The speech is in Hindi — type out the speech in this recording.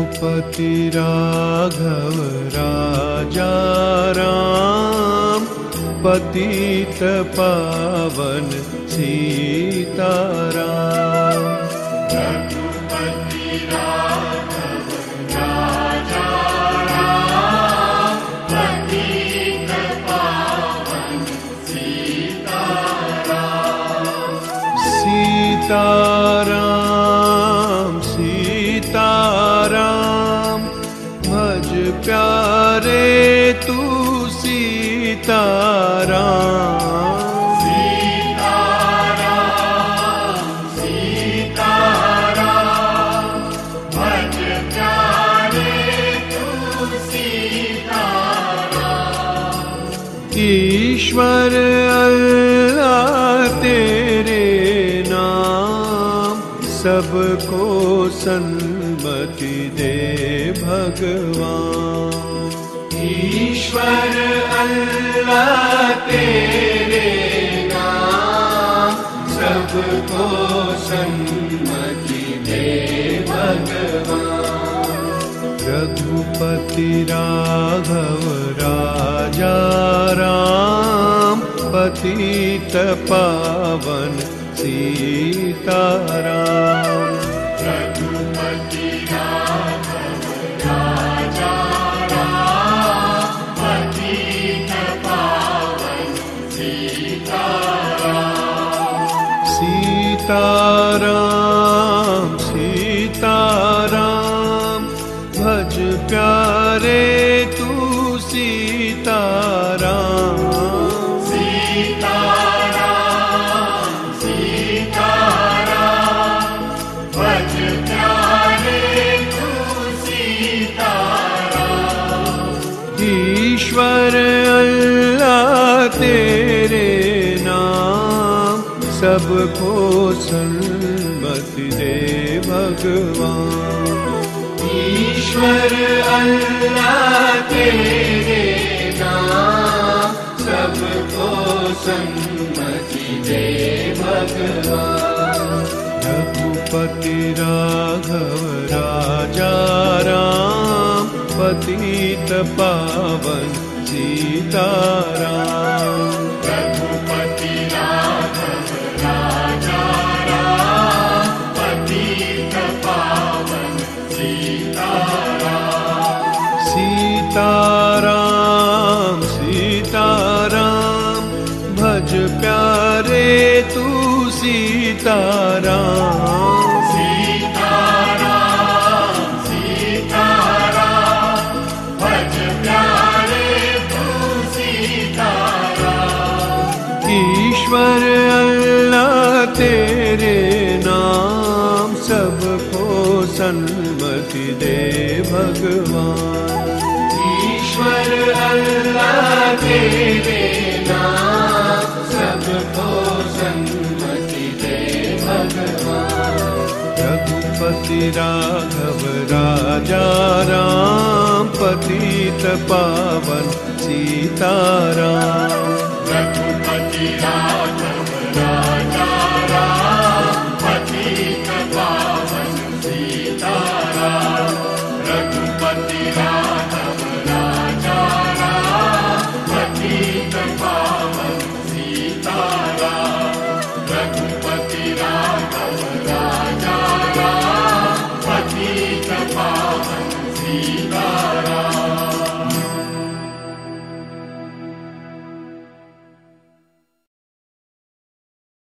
रघुपति राघव राजा राम, पतित पावन सीताराम। रघुपति राघव राजा राम, पतित पावन सीताराम। सीताराम सीताराम, भज प्यारे तू सीताराम। सीताराम सीताराम, भज प्यारे तू सीताराम। ईश्वर अल्लाह तेरे नाम, सबको सन्मति दे भगवान। ईश्वर अल्लाह तेरे नाम, सबको सन्मति दे भगवान। रघुपति राघव राजा राम, पतित पावन सीताराम। रघुपति राघव राजा राम, पतित पावन सीताराम। सीताराम सीताराम, भज प्यारे तू सीताराम। सीताराम सीताराम, भज प्यारे तू सीताराम। ईश्वर अल्लाह तेरे नाम, सबको सन्मति दे भगवान। ईश्वर अल्लाह तेरे नाम, सबको सन्मति दे भगवान। रघुपति राघव राजा राम, पतित पावन सीताराम। रघुपति राघव राजा राम, पतित पावन सीताराम। सीताराम सीताराम, भज प्यारे तू सीताराम। सीताराम सीताराम, भज प्यारे तू सीताराम। ईश्वर अल्लाह तेरे नाम, सबको सन्मति दे भगवान। ईश्वर अल्लाह तेरे नाम, सबको सन्मति दे भगवान। रघुपति राघव राजा राम, पतित पावन सीताराम। रघुपति राघव राजा राम, पतित पावन सीताराम। रघुपति राघव राजा राम, पतित पावन सीताराम।